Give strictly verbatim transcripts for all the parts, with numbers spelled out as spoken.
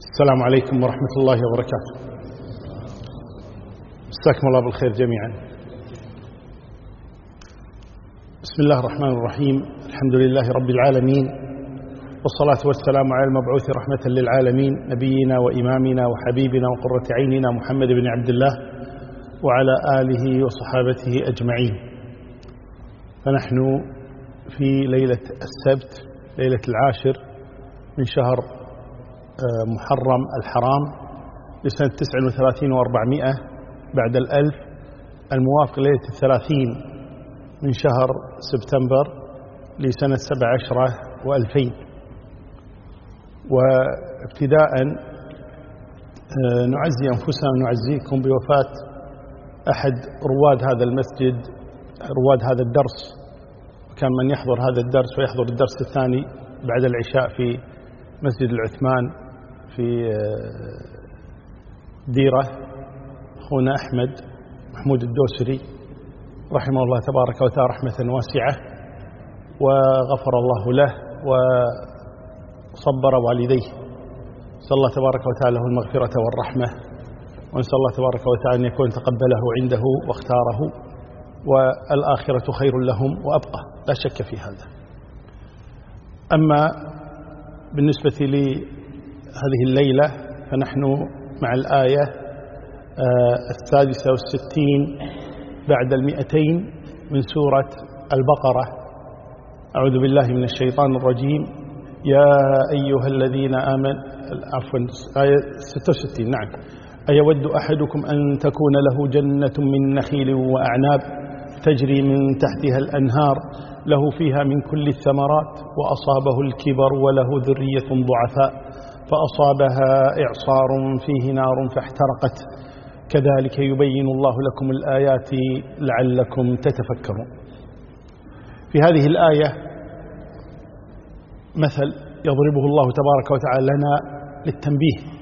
السلام عليكم ورحمة الله وبركاته. مساكم الله بالخير جميعا. بسم الله الرحمن الرحيم. الحمد لله رب العالمين، والصلاة والسلام على المبعوث رحمة للعالمين نبينا وإمامنا وحبيبنا وقرة عيننا محمد بن عبد الله وعلى آله وصحابته أجمعين. فنحن في ليلة السبت، ليلة العاشر من شهر محرم الحرام لسنة تسع وثلاثين وأربعمائة بعد الألف، الموافق ليلة الثلاثين من شهر سبتمبر لسنة سبع عشرة وألفين. وابتداء نعزي أنفسنا ونعزيكم بوفاة أحد رواد هذا المسجد، رواد هذا الدرس، وكان من يحضر هذا الدرس ويحضر الدرس الثاني بعد العشاء في مسجد العثمان في ديرة، أخونا أحمد محمود الدوسري رحمه الله تبارك وتعالى رحمة واسعة، وغفر الله له وصبر والديه. نسأل الله تبارك وتعالى له المغفرة والرحمة، ونسأل الله تبارك وتعالى أن يكون تقبله عنده واختاره، والآخرة خير لهم وأبقى، لا شك في هذا. أما بالنسبة لي هذه الليلة فنحن مع الآية السادسة والستين بعد المئتين من سورة البقرة. أعوذ بالله من الشيطان الرجيم. يا أيها الذين آمنوا، عفوا آية ستة وستين، نعم. أيود أحدكم أن تكون له جنة من نخيل وأعناب تجري من تحتها الأنهار له فيها من كل الثمرات وأصابه الكبر وله ذرية ضعفاء فأصابها إعصار فيه نار فاحترقت كذلك يبين الله لكم الآيات لعلكم تتفكرون. في هذه الآية مثل يضربه الله تبارك وتعالى لنا للتنبيه،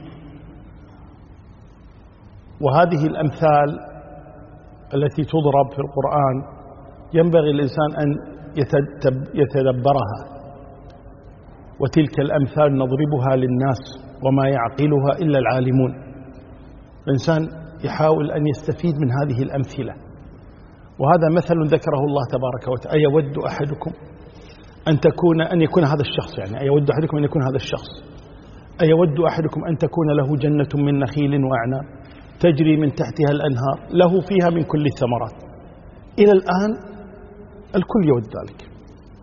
وهذه الأمثال التي تضرب في القرآن ينبغي الإنسان أن يتدبرها، وتلك الأمثال نضربها للناس وما يعقلها إلا العالمون. الإنسان يحاول أن يستفيد من هذه الأمثلة، وهذا مثل ذكره الله تبارك وتعالى. أيود أحدكم أن تكون أن يكون هذا الشخص، يعني أيود أحدكم أن يكون هذا الشخص أيود أحدكم أن تكون له جنة من نخيل وأعناب تجري من تحتها الأنهار له فيها من كل الثمرات. إلى الآن الكل يود ذلك،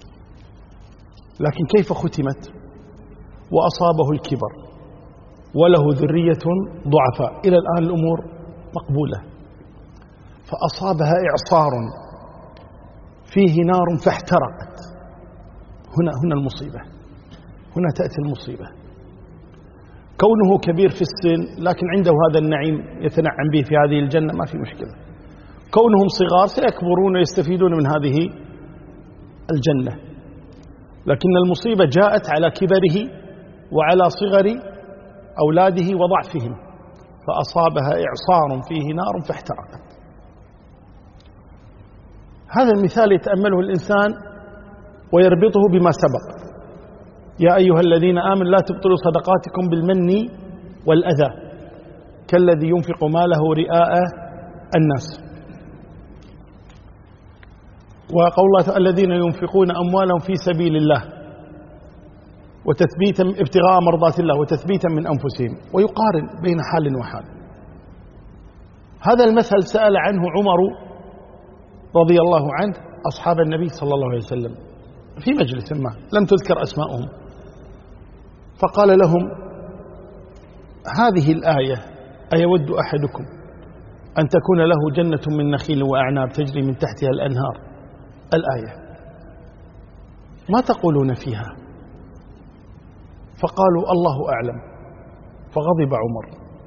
لكن كيف ختمت؟ وأصابه الكبر وله ذرية ضعفاء. إلى الآن الأمور مقبولة، فأصابها إعصار فيه نار فاحترقت. هنا هنا المصيبة، هنا تأتي المصيبة. كونه كبير في السن لكن عنده هذا النعيم يتنعم به في هذه الجنة ما في مشكلة. كونهم صغار سيكبرون ويستفيدون من هذه الجنة، لكن المصيبة جاءت على كبره وعلى صغر أولاده وضعفهم، فأصابها إعصار فيه نار فاحترقت. هذا المثال يتأمله الإنسان ويربطه بما سبق. يا أيها الذين آمنوا لا تبطلوا صدقاتكم بالمن والأذى كالذي ينفق ماله رئاء الناس. وقول الله الذين ينفقون أموالهم في سبيل الله وتثبيتا ابتغاء مرضات الله وتثبيتا من أنفسهم، ويقارن بين حال وحال. هذا المثل سأل عنه عمر رضي الله عنه أصحاب النبي صلى الله عليه وسلم في مجلس ما لم تذكر أسماؤهم، فقال لهم هذه الآية أيود أحدكم أن تكون له جنة من نخيل وأعناب تجري من تحتها الأنهار، الآية ما تقولون فيها؟ فقالوا الله أعلم. فغضب عمر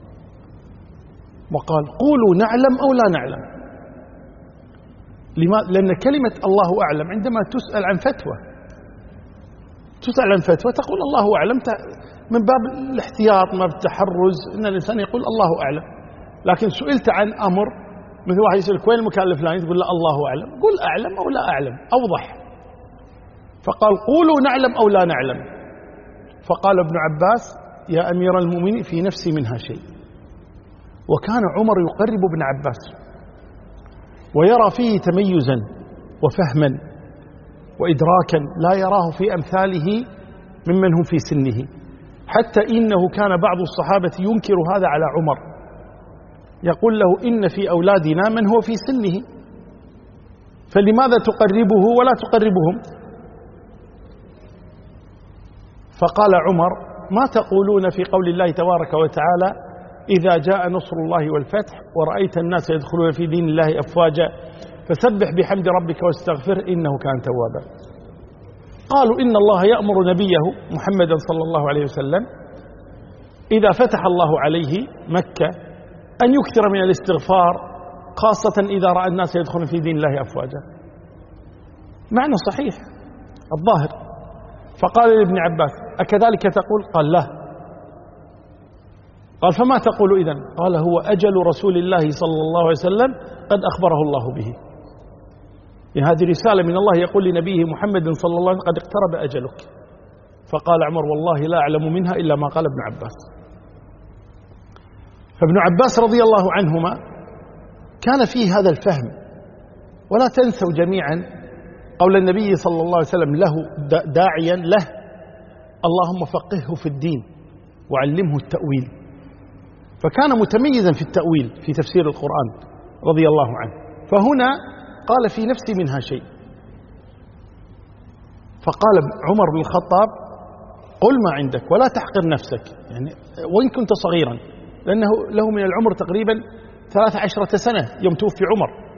وقال قولوا نعلم أو لا نعلم. لماذا؟ لأن كلمة الله أعلم عندما تسأل عن فتوى تسأل عن فتوى تقول الله أعلم من باب الاحتياط، ما بالتحرز، إن الإنسان يقول الله أعلم. لكن سئلت عن أمر مثل واحد يسألك وين المكان الفلاني تقول لا الله أعلم، قل أعلم أو لا أعلم أوضح. فقال قولوا نعلم أو لا نعلم. فقال ابن عباس يا أمير المؤمنين في نفسي منها شيء. وكان عمر يقرب ابن عباس ويرى فيه تميزا وفهما وإدراكا لا يراه في أمثاله ممن هم في سنه، حتى إنه كان بعض الصحابة ينكر هذا على عمر، يقول له إن في أولادنا من هو في سنه، فلماذا تقربه ولا تقربهم؟ فقال عمر: ما تقولون في قول الله تبارك وتعالى: إذا جاء نصر الله والفتح ورأيت الناس يدخلون في دين الله أفواجا فسبح بحمد ربك واستغفر إنه كان توابا. قالوا إن الله يأمر نبيه محمدا صلى الله عليه وسلم إذا فتح الله عليه مكة أن يكثر من الاستغفار، خاصة إذا رأى الناس يدخلون في دين الله أفواجا. معنى صحيح الظاهر. فقال لابن عباس: أكذلك تقول؟ قال: لا. قال: فما تقول إذن؟ قال: هو أجل رسول الله صلى الله عليه وسلم قد أخبره الله به. يعني هذه رسالة من الله يقول لنبيه محمد صلى الله عليه وسلم: قد اقترب أجلك. فقال عمر: والله لا أعلم منها إلا ما قال ابن عباس. فابن عباس رضي الله عنهما كان فيه هذا الفهم. ولا تنسوا جميعا قول النبي صلى الله عليه وسلم له داعيا له: اللهم فقهه في الدين وعلمه التأويل. فكان متميزا في التأويل في تفسير القرآن رضي الله عنه. فهنا قال: في نفسي منها شيء. فقال عمر بن الخطاب: قل ما عندك ولا تحقر نفسك، يعني وإن كنت صغيرا، لأنه له من العمر تقريبا ثلاث عشرة سنة يوم توفي عمر.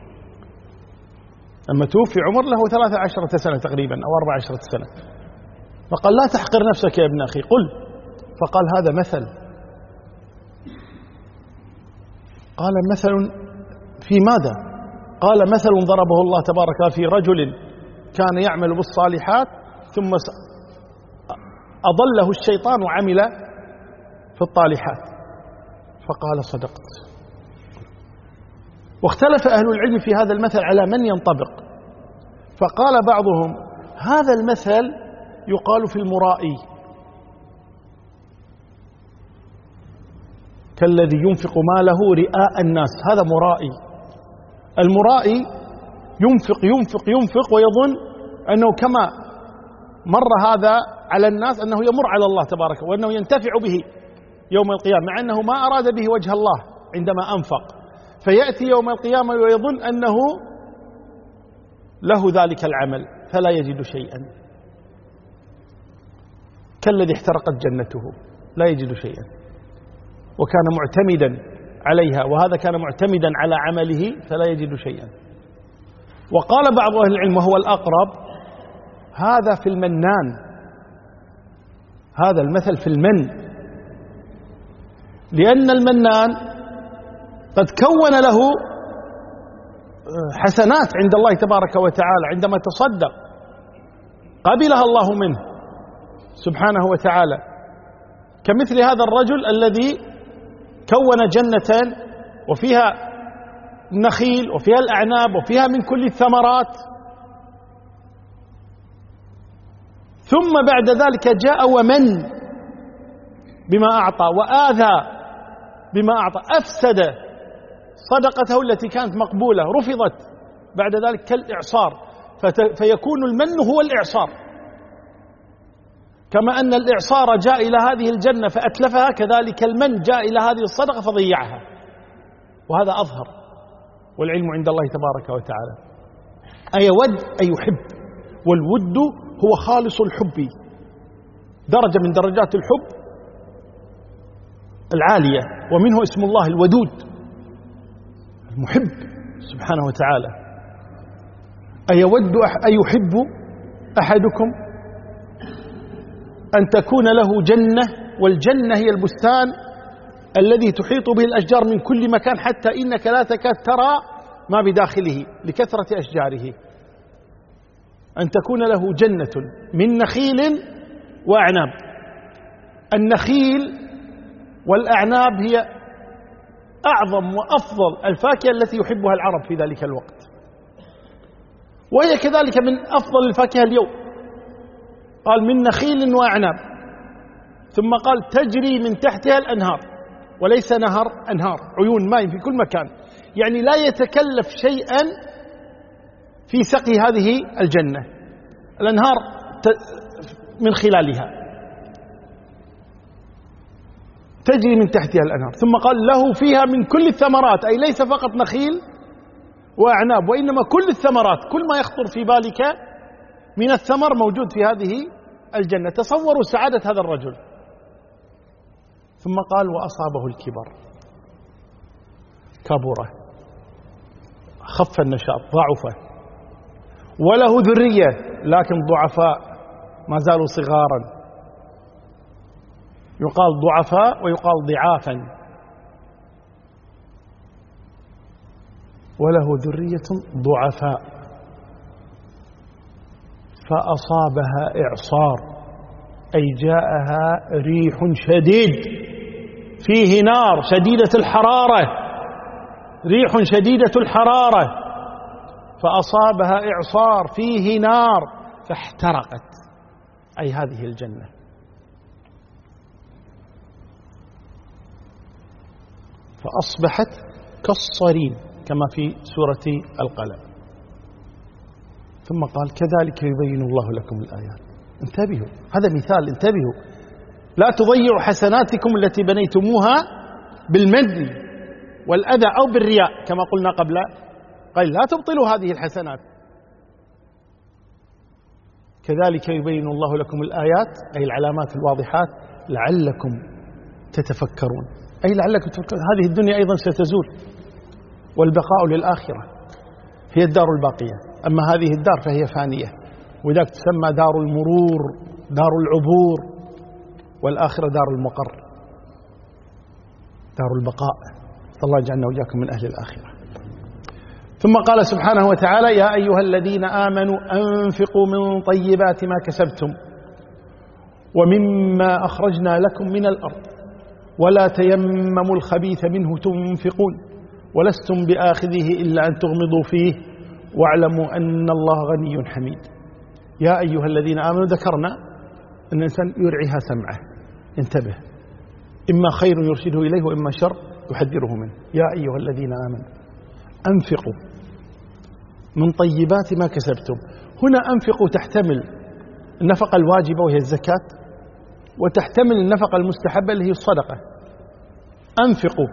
لما توفي عمر له ثلاث عشرة سنة تقريبا أو أربع عشرة سنة. فقال: لا تحقر نفسك يا ابن أخي، قل. فقال: هذا مثل. قال: مثل في ماذا؟ قال: مثل ضربه الله تبارك في رجل كان يعمل بالصالحات ثم أضله الشيطان وعمل في الطالحات. فقال: صدقت. واختلف أهل العلم في هذا المثل على من ينطبق. فقال بعضهم: هذا المثل يقال في المرائي، كالذي ينفق ماله رئاء الناس، هذا مرائي. المرائي ينفق ينفق ينفق ويظن أنه كما مر هذا على الناس أنه يمر على الله تبارك وأنه ينتفع به يوم القيامة، مع أنه ما أراد به وجه الله عندما أنفق، فيأتي يوم القيامة ويظن أنه له ذلك العمل فلا يجد شيئا، كالذي احترقت جنته لا يجد شيئا وكان معتمدا عليها، وهذا كان معتمدا على عمله فلا يجد شيئا. وقال بعض أهل العلم وهو الأقرب: هذا في المنان، هذا المثل في المن، لأن المنان قد كون له حسنات عند الله تبارك وتعالى، عندما تصدق قبلها الله منه سبحانه وتعالى، كمثل هذا الرجل الذي كون جنة وفيها النخيل وفيها الأعناب وفيها من كل الثمرات، ثم بعد ذلك جاء ومن بما أعطى وآذى بما أعطى، أفسد صدقته التي كانت مقبولة، رفضت بعد ذلك كالإعصار، فيكون المن هو الإعصار. كما أن الإعصار جاء إلى هذه الجنة فأتلفها، كذلك المن جاء إلى هذه الصدقة فضيعها، وهذا أظهر، والعلم عند الله تبارك وتعالى. أيود أي يحب، والود هو خالص الحب، درجة من درجات الحب العالية، ومنه اسم الله الودود المحب سبحانه وتعالى. أيود أي يحب أحدكم أن تكون له جنة، والجنة هي البستان الذي تحيط به الأشجار من كل مكان، حتى إنك لا تكاد ترى ما بداخله لكثرة أشجاره. أن تكون له جنة من نخيل وأعناب. النخيل والأعناب هي أعظم وأفضل الفاكهة التي يحبها العرب في ذلك الوقت، وهي كذلك من أفضل الفاكهة اليوم. قال: من نخيل وأعناب. ثم قال تجري من تحتها الأنهار، وليس نهر، أنهار، عيون ماء في كل مكان، يعني لا يتكلف شيئا في سقي هذه الجنة، الأنهار من خلالها تجري من تحتها الأنهار. ثم قال له فيها من كل الثمرات، أي ليس فقط نخيل وأعناب، وإنما كل الثمرات، كل ما يخطر في بالك من الثمر موجود في هذه الجنة. تصوروا سعادة هذا الرجل. ثم قال وأصابه الكبر، كبره، خف النشاط، ضعفه، وله ذرية لكن ضعفاء ما زالوا صغارا، يقال ضعفاء ويقال ضعافا، وله ذرية ضعفاء، فأصابها إعصار، أي جاءها ريح شديد فيه نار شديدة الحرارة، ريح شديدة الحرارة، فأصابها إعصار فيه نار فاحترقت، أي هذه الجنة. فأصبحت كالصريم كما في سورة القلم. ثم قال كذلك يبين الله لكم الآيات. انتبهوا، هذا مثال، انتبهوا، لا تضيعوا حسناتكم التي بنيتموها بالمن والأذى أو بالرياء كما قلنا قبل قال، لا تبطلوا هذه الحسنات. كذلك يبين الله لكم الآيات، أي العلامات الواضحات، لعلكم تتفكرون، أي لعلكم تتفكرون. هذه الدنيا أيضا ستزول، والبقاء للآخرة هي الدار الباقية، أما هذه الدار فهي فانية، وذلك تسمى دار المرور، دار العبور، والآخرة دار المقر، دار البقاء. فالله يجعلنا وإياكم من أهل الآخرة. ثم قال سبحانه وتعالى يا أيها الذين آمنوا أنفقوا من طيبات ما كسبتم ومما أخرجنا لكم من الأرض ولا تيمموا الخبيث منه تنفقون ولستم بآخذه إلا أن تغمضوا فيه واعلموا أن الله غني حميد. يا أيها الذين آمنوا، ذكرنا أن الإنسان يرعيها سمعه، انتبه، إما خير يرشده إليه وإما شر يحذره منه. يا أيها الذين آمنوا أنفقوا من طيبات ما كسبتم. هنا أنفقوا تحتمل النفقة الواجبة وهي الزكاة، وتحتمل النفقة المستحبة اللي هي الصدقة. أنفقوا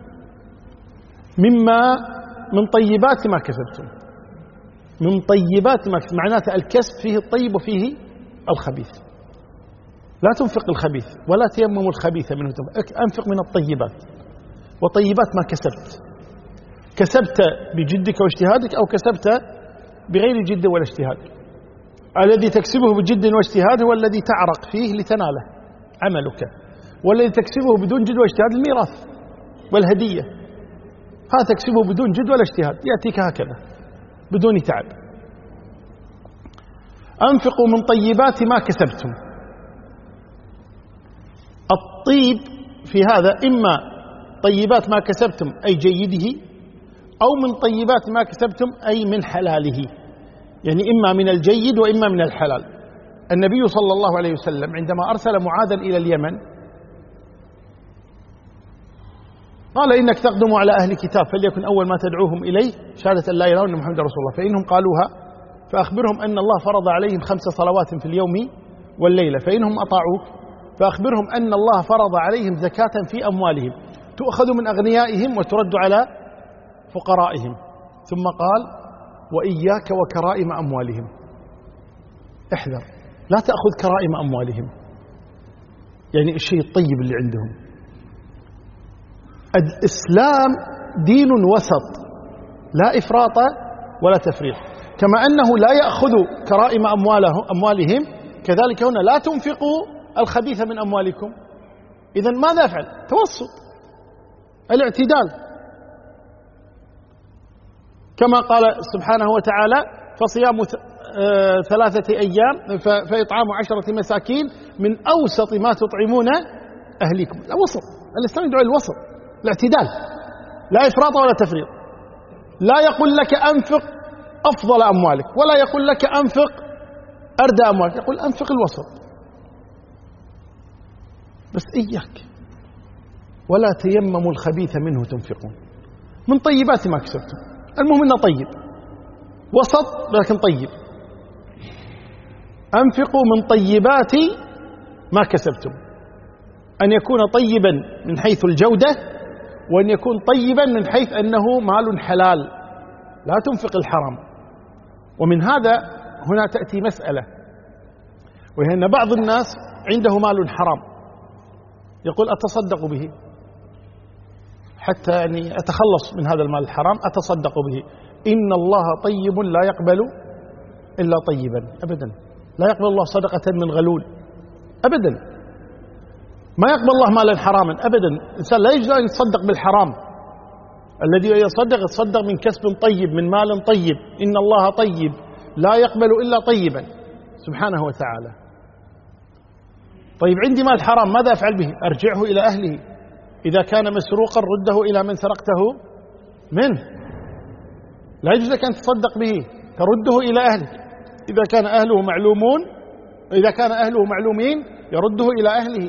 مما من طيبات ما كسبتم، من طيبات ما كسبتم معناته الكسب فيه الطيب وفيه الخبيث. لا تنفق الخبيث ولا تيمموا الخبيث منه، أنفق من الطيبات. وطيبات ما كسبت، كسبت بجدك واجتهادك أو كسبت بغير جد ولا اجتهاد. الذي تكسبه بجد واجتهاد هو الذي تعرق فيه لتناله عملك، والذي تكسبه بدون جد واجتهاد الميراث والهدية، هذا تكسبه بدون جد ولا اجتهاد، يأتيك هكذا بدون تعب. أنفقوا من طيبات ما كسبتم. الطيب في هذا إما طيبات ما كسبتم أي جيده، أو من طيبات ما كسبتم أي من حلاله، يعني إما من الجيد وإما من الحلال. النبي صلى الله عليه وسلم عندما أرسل معاذا إلى اليمن قال إنك تقدم على أهل كتاب فليكن أول ما تدعوهم إليه شهادة أن لا إله إلا الله محمد رسول الله، فإنهم قالوها فأخبرهم أن الله فرض عليهم خمس صلوات في اليوم والليلة، فإنهم أطاعوك فأخبرهم أن الله فرض عليهم زكاة في أموالهم تؤخذ من أغنيائهم وترد على فقرائهم. ثم قال وإياك وكرائم أموالهم، احذر لا تأخذ كرائم أموالهم، يعني الشيء الطيب اللي عندهم. الإسلام دين وسط، لا إفراط ولا تفريط. كما أنه لا يأخذ كرائم أموالهم كذلك هنا لا تنفقوا الخبيث من أموالكم. إذن ماذا أفعل؟ توسط، الاعتدال. كما قال سبحانه وتعالى فصيام ثلاثة أيام فإطعام عشرة مساكين من أوسط ما تطعمون أهليكم. الوسط، الإسلام يدعو الوسط، الاعتدال، لا إفراط ولا تفريط. لا يقول لك أنفق أفضل أموالك، ولا يقول لك أنفق أردى أموالك، يقول أنفق الوسط. بس إياك، ولا تيمموا الخبيث منه تنفقون، من طيبات ما كسبتم. المهم أنه طيب، وسط لكن طيب. أنفقوا من طيبات ما كسبتم، أن يكون طيبا من حيث الجودة، وأن يكون طيبا من حيث أنه مال حلال، لا تنفق الحرام. ومن هذا هنا تأتي مسألة، وهي أن بعض الناس عنده مال حرام يقول أتصدق به حتى يعني أتخلص من هذا المال الحرام، أتصدق به. إن الله طيب لا يقبل إلا طيبا، أبدا. لا يقبل الله صدقة من غلول أبدا، ما يقبل الله مالا حراما أبدا. الإنسان لا يجوز أن يتصدق بالحرام، الذي يصدق يتصدق من كسب طيب، من مال طيب. إن الله طيب لا يقبل إلا طيبا سبحانه وتعالى. طيب عندي مال حرام، ماذا أفعل به؟ أرجعه إلى أهله. إذا كان مسروقا رده إلى من سرقته منه، لا يجوز لك أن تصدق به، ترده إلى أهله. إذا كان أهله معلومون، إذا كان أهله معلومين يرده إلى أهله.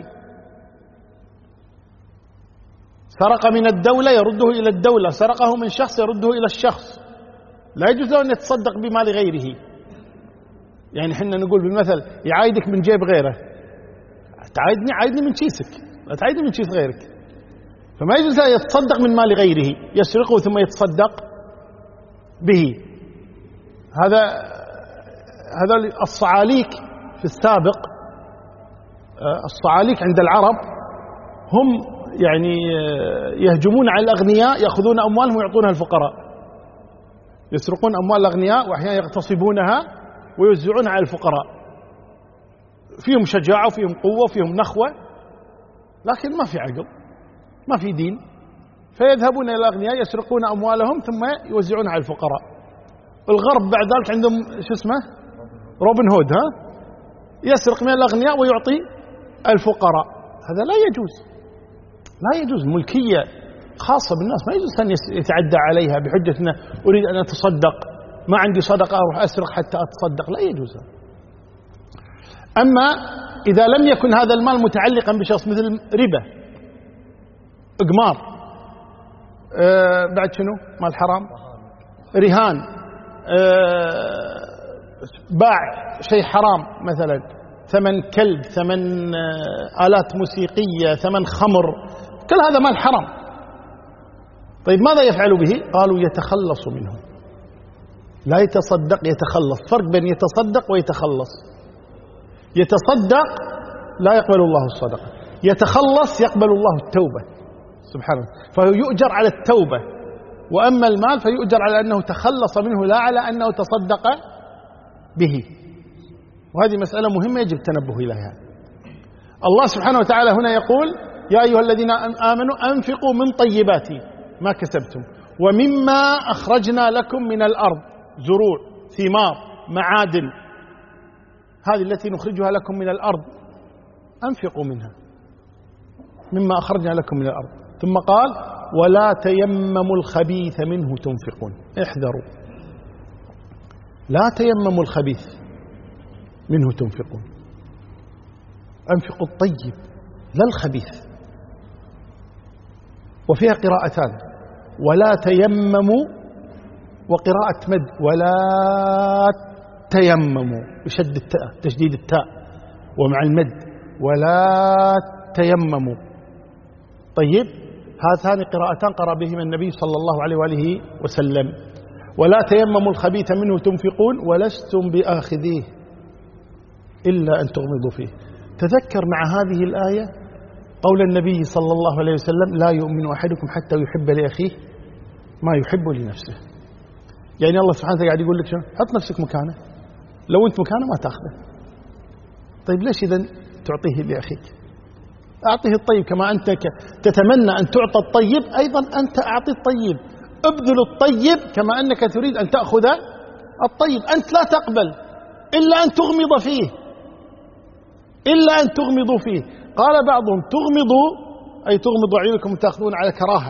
سرق من الدولة يرده إلى الدولة، سرقه من شخص يرده إلى الشخص. لا يجوز له أن يتصدق بمال غيره. يعني حنا نقول بالمثل يعايدك من جيب غيره، تعايدني عايدني من كيسك، لا تعايدني من كيس غيرك. فما يجوز له يتصدق من مال غيره، يسرقه ثم يتصدق به. هذا هذا الصعاليك في السابق، الصعاليك عند العرب هم يعني يهجمون على الأغنياء، يأخذون أموالهم ويعطونها الفقراء، يسرقون أموال الأغنياء وأحيانا يغتصبونها ويوزعونها على الفقراء. فيهم شجاعة وفيهم قوة وفيهم نخوة، لكن ما في عقل، ما في دين. فيذهبون إلى الأغنياء يسرقون أموالهم ثم يوزعونها على الفقراء. الغرب بعد ذلك عندهم شو اسمه روبن هود، ها يسرق من الأغنياء ويعطي الفقراء. هذا لا يجوز، لا يجوز. ملكية خاصة بالناس، ما يجوز أن يتعدى عليها بحجة أن أريد أن أتصدق، ما عندي صدقة أروح أسرق حتى أتصدق، لا يجوز. أما إذا لم يكن هذا المال متعلقا بشخص، مثل ربا، إقمار، آه بعد شنو مال حرام، رهان، آه باع شيء حرام، مثلا ثمن كلب، ثمن آه آلات موسيقية، ثمن خمر، كل هذا مال حرام. طيب ماذا يفعل به؟ قالوا يتخلص منه، لا يتصدق، يتخلص. فرق بين يتصدق ويتخلص. يتصدق لا يقبل الله الصدقة، يتخلص يقبل الله التوبة سبحانه، فهو يؤجر على التوبة. وأما المال فيؤجر على أنه تخلص منه، لا على أنه تصدق به. وهذه مسألة مهمة يجب التنبه إليها. الله سبحانه وتعالى هنا يقول يا أيها الذين آمنوا أنفقوا من طيبات ما كسبتم ومما أخرجنا لكم من الأرض، زروع، ثمار، معادن، هذه التي نخرجها لكم من الأرض، أنفقوا منها مما أخرجنا لكم من الأرض. ثم قال ولا تيمموا الخبيث منه تنفقون. احذروا، لا تيمموا الخبيث منه تنفقون، أنفقوا الطيب لا الخبيث. وفيها قراءتان، ولا تيمموا، وقراءة مد ولا تيمموا بشد التاء، تشديد التاء ومع المد، ولا تيمموا. طيب هاتان قراءتان قرأ بهما النبي صلى الله عليه وآله وسلم. ولا تيمموا الخبيث منه تنفقون ولستم بآخذيه إلا أن تغمضوا فيه. تذكر مع هذه الآية قول النبي صلى الله عليه وسلم لا يؤمن أحدكم حتى يحب لأخيه ما يحب لنفسه. يعني الله سبحانه وتعالى قاعد يقول لك شنو؟ حط نفسك مكانه، لو أنت مكانه ما تأخذه. طيب ليش إذن تعطيه لأخيك؟ أعطيه الطيب كما أنت تتمنى أن تعطى الطيب، أيضا أنت أعطي الطيب، ابذل الطيب كما أنك تريد أن تأخذ الطيب. أنت لا تقبل إلا أن تغمض فيه، إلا أن تغمضوا فيه. قال بعضهم تغمضوا أي تغمضوا عيونكم تأخذون على كراهة،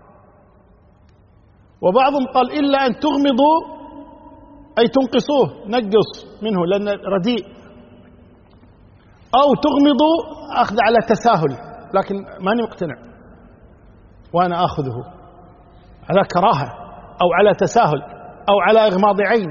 وبعضهم قال إلا أن تغمضوا أي تنقصوه، نقص منه لأنه رديء. أو تغمض أخذ على تساهل، لكن ماني مقتنع وأنا أخذه على كراهة أو على تساهل أو على إغماض عين.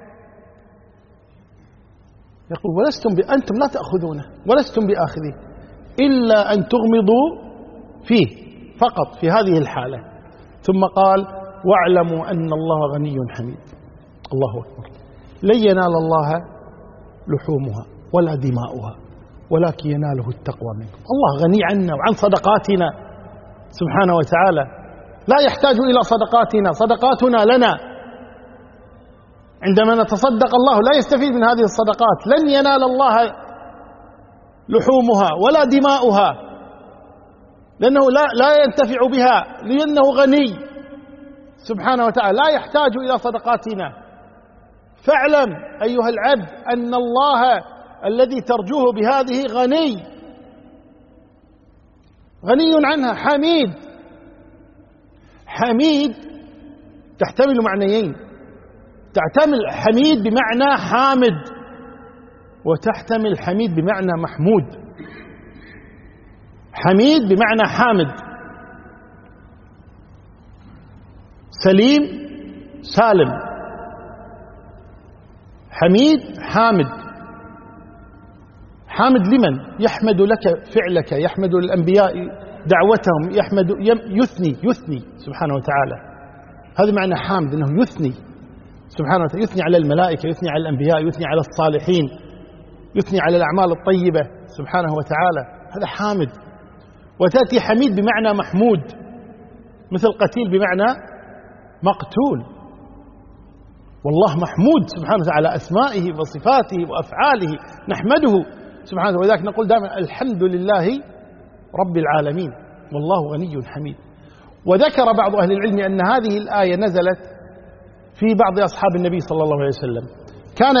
يقول ولستم ب... أنتم لا تأخذونه ولستم بآخذيه إلا أن تغمضوا فيه فقط في هذه الحالة. ثم قال واعلموا أن الله غني حميد. الله أكبر. لن ينال الله لحومها ولا دماؤها ولكن يناله التقوى منكم. الله غني عنا وعن صدقاتنا سبحانه وتعالى، لا يحتاج إلى صدقاتنا، صدقاتنا لنا. عندما نتصدق الله لا يستفيد من هذه الصدقات. لن ينال الله لحومها ولا دماؤها، لأنه لا, لا ينتفع بها، لأنه غني سبحانه وتعالى لا يحتاج إلى صدقاتنا. فاعلم أيها العبد أن الله الذي ترجوه بهذه غني غني عنها حميد. حميد تحتمل معنيين، تحتمل حميد بمعنى حامد، وتحتمل حميد بمعنى محمود. حميد بمعنى حامد، سليم سالم. حميد حامد. حامد لمن؟ يحمد لك فعلك، يحمد الأنبياء دعوتهم، يحمد يثني يثني سبحانه وتعالى. هذا معنى حامد، أنه يثني سبحانه وتعالى، يثني على الملائكة، يثني على الأنبياء، يثني على الصالحين، يثني على الأعمال الطيبة سبحانه وتعالى. هذا حامد. وتأتي حميد بمعنى محمود، مثل قتيل بمعنى مقتول. والله محمود سبحانه وتعالى، أسمائه وصفاته وأفعاله نحمده سبحانه. ولذلك نقول دائما الحمد لله رب العالمين والله غني حميد. وذكر بعض أهل العلم أن هذه الآية نزلت في بعض أصحاب النبي صلى الله عليه وسلم. كان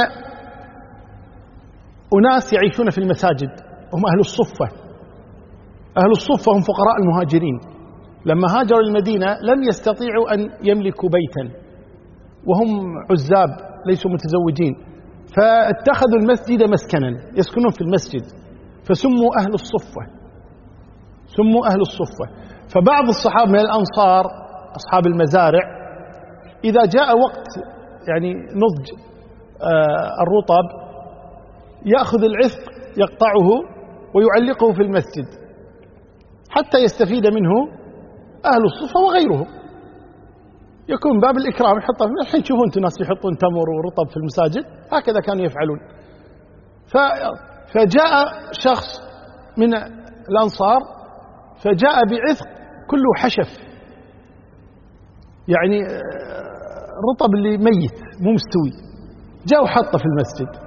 أناس يعيشون في المساجد، هم أهل الصفة. أهل الصفة هم فقراء المهاجرين، لما هاجروا المدينة لم يستطيعوا أن يملكوا بيتا، وهم عزاب ليسوا متزوجين، فاتخذوا المسجد مسكنا يسكنون في المسجد، فسموا أهل الصفة، سموا أهل الصفة. فبعض الصحابة من الأنصار أصحاب المزارع إذا جاء وقت يعني نضج الرطب يأخذ العثق يقطعه ويعلقه في المسجد حتى يستفيد منه أهل الصفة وغيرهم. يكون باب الإكرام، يحطه. الحين تشوفون ناس يحطون تمر ورطب في المساجد، هكذا كانوا يفعلون. فجاء شخص من الأنصار فجاء بعثق كله حشف، يعني الرطب اللي ميت مو مستوي، جاء وحطه في المسجد.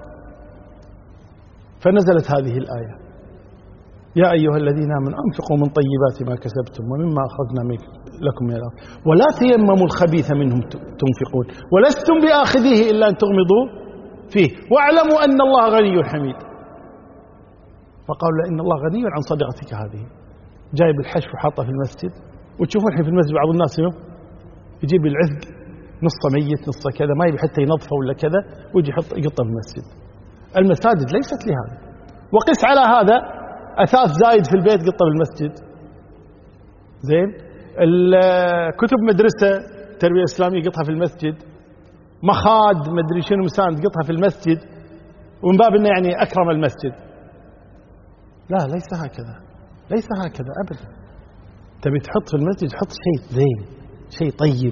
فنزلت هذه الآية يا أيها الذين آمنوا أنفقوا من طيبات ما كسبتم ومما أخرجنا لكم من الأرض ولا تيمموا الخبيث منهم تنفقون ولستم بآخذيه إلا أن تغمضوا فيه واعلموا أن الله غني حميد. فقالوا إن الله غني عن صدقتك هذه. جايب الحشف وحاطه في المسجد، وتشوفون الحين في المسجد بعض الناس يجيب العذق نصه ميت نصه كذا، ما يبي حتى ينظفه ولا كذا، ويجي يحط يقطه في المسجد. المساجد ليست لهذا. وقس على هذا أثاث زايد في البيت قطه بالمسجد. زين، الكتب مدرسة تربية إسلامية قطها في المسجد، مخاد مدري شنو مساند قطها في المسجد، ومن باب إنه يعني أكرم المسجد. لا، ليس هكذا، ليس هكذا أبدا. تبي تحط في المسجد حط شيء زين، شيء طيب،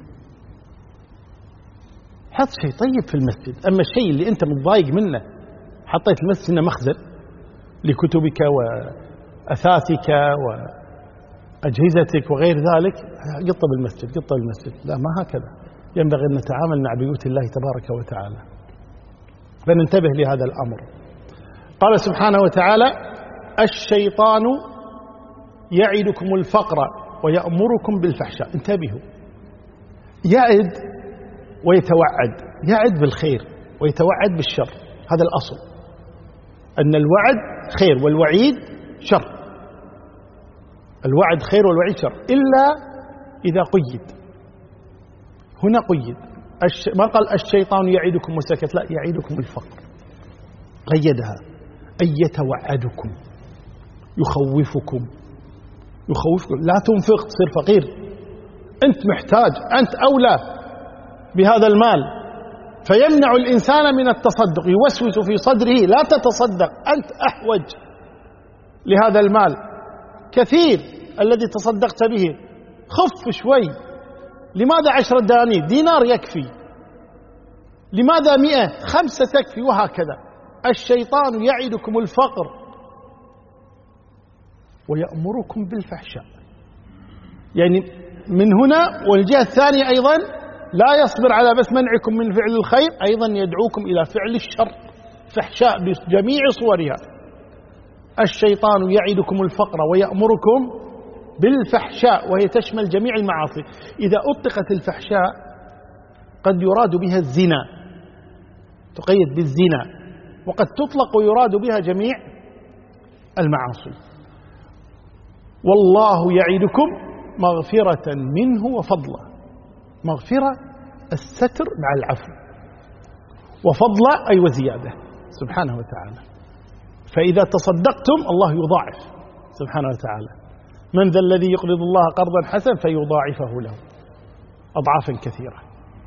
حط شيء طيب في المسجد. أما الشيء اللي أنت متضايق منه حطيت المسجد إنه مخزن لكتبك وأثاثك وأجهزتك وغير ذلك، قطة بالمسجد، قطة بالمسجد. لا، ما هكذا ينبغي أن نتعامل مع بيوت الله تبارك وتعالى. فننتبه لهذا الأمر. قال سبحانه وتعالى الشيطان يعدكم الفقر ويأمركم بالفحشاء. انتبهوا، يعد ويتوعد، يعد بالخير ويتوعد بالشر. هذا الأصل، أن الوعد خير والوعيد شر. الوعد خير والوعيد شر، إلا إذا قيد. هنا قيد، ما قال الشيطان يعدكم وسكت، لا، يعدكم الفقر، قيدها. أي يتوعدكم، يخوفكم يخوفكم لا تنفق تصير فقير، أنت محتاج، أنت أولى بهذا المال، فيمنع الإنسان من التصدق، يوسوس في صدره لا تتصدق، أنت أحوج لهذا المال، كثير الذي تصدقت به، خف شوي، لماذا عشرة دنانير؟ دينار يكفي، لماذا مئة؟ خمسة تكفي، وهكذا. الشيطان يعدكم الفقر ويأمركم بالفحشاء، يعني من هنا. والجهة الثانية أيضا لا يصبر على بس منعكم من فعل الخير، أيضا يدعوكم إلى فعل الشر، فحشاء بجميع صورها. الشيطان يعدكم الفقر ويأمركم بالفحشاء، وهي تشمل جميع المعاصي. إذا أطلقت الفحشاء قد يراد بها الزنا، تقيد بالزنا، وقد تطلق ويراد بها جميع المعاصي. والله يعدكم مغفرة منه وفضلا، مغفرة الستر مع العفو، وفضلا أي وزيادة سبحانه وتعالى. فإذا تصدقتم الله يضاعف سبحانه وتعالى. من ذا الذي يقرض الله قرضا حسنا فيضاعفه له أضعافا كثيرة.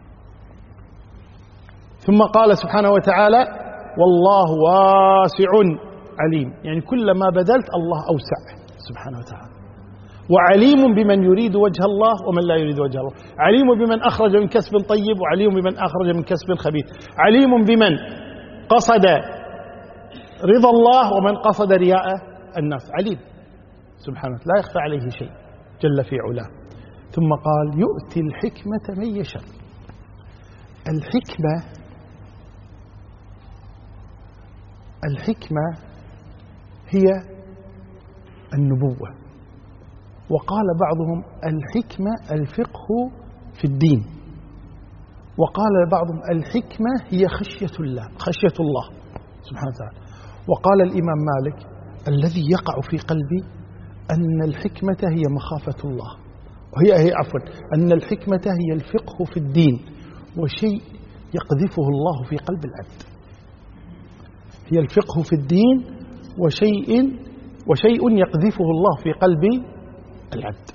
ثم قال سبحانه وتعالى والله واسع عليم، يعني كلما بذلت الله أوسع سبحانه وتعالى. وعليم بمن يريد وجه الله ومن لا يريد وجه الله، عليم بمن أخرج من كسب طيب، وعليم بمن أخرج من كسب خبيث، عليم بمن قصد رضا الله ومن قصد رياء الناس، عليم سبحانه لا يخفى عليه شيء جل في علاه. ثم قال يؤتي الحكمة من يشاء. الحكمة الحكمة هي النبوة، وقال بعضهم الحكمة الفقه في الدين، وقال بعضهم الحكمة هي خشية الله، خشية الله سبحانه وتعالى. وقال الإمام مالك الذي يقع في قلبي أن الحكمة هي مخافة الله، وهي هي عفوا أن الحكمة هي الفقه في الدين، وشيء يقذفه الله في قلب العبد. هي الفقه في الدين وشيء وشيء يقذفه الله في قلب العبد.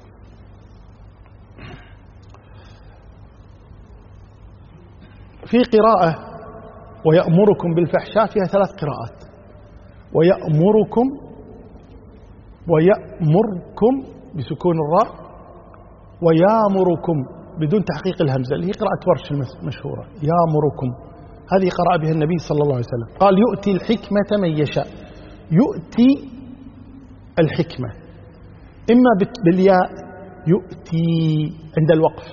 في قراءة ويأمركم بالفحشاء فيها ثلاث قراءات، ويأمركم ويأمركم بسكون الراء، ويامركم بدون تحقيق الهمزة، اللي هي قراءة ورش المشهورة، يامركم، هذه قرأ بها النبي صلى الله عليه وسلم. قال يؤتي الحكمة من يشاء، يؤتي الحكمة إما بالياء يؤتي عند الوقف،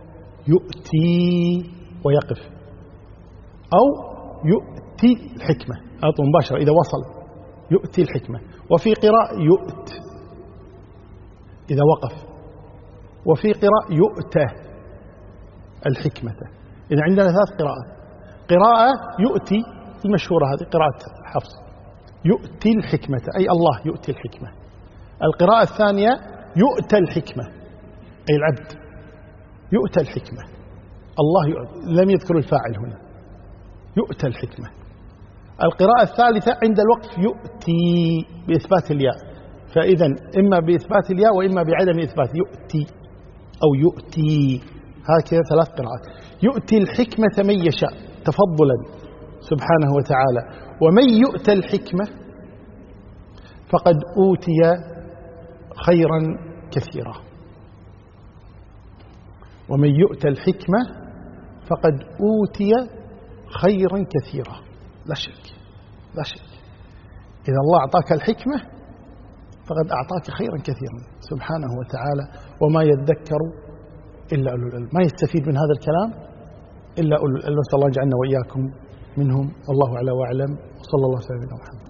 يؤتي ويقف، أو يؤتي الحكمة أطول مباشرة إذا وصل، يؤتي الحكمة. وفي قراءة يؤت إذا وقف، وفي قراءة يؤتى الحكمة. إذا عندنا ثلاث قراءات، قراءة يؤتي المشهورة هذه قراءة حفص، يؤتي الحكمة أي الله يؤتي الحكمة. القراءة الثانية يؤتى الحكمة أي العبد يؤتى الحكمة، الله يؤتي، لم يذكر الفاعل هنا، يؤتى الحكمة. القراءة الثالثة عند الوقف يؤتي بإثبات الياء، فإذا إما بإثبات الياء وإما بعدم إثبات، يؤتي أو يؤتي، هكذا ثلاث قراءات. يؤتي الحكمة من يشاء تفضلا سبحانه وتعالى. ومن يؤتى الحكمة فقد أوتي خيرا كثيرا. ومن يؤتى الحكمة فقد أوتي خيرا كثيرا، لا شك لا شك. إذا الله أعطاك الحكمة فقد أعطاك خيرا كثيرا سبحانه وتعالى. وما يذكر إلا أولو الألباب، ما يستفيد من هذا الكلام إلا أولو الألباب. نسأل الله يجعلنا وإياكم منهم، والله أعلى وأعلم، وصلى الله على سيدنا محمد.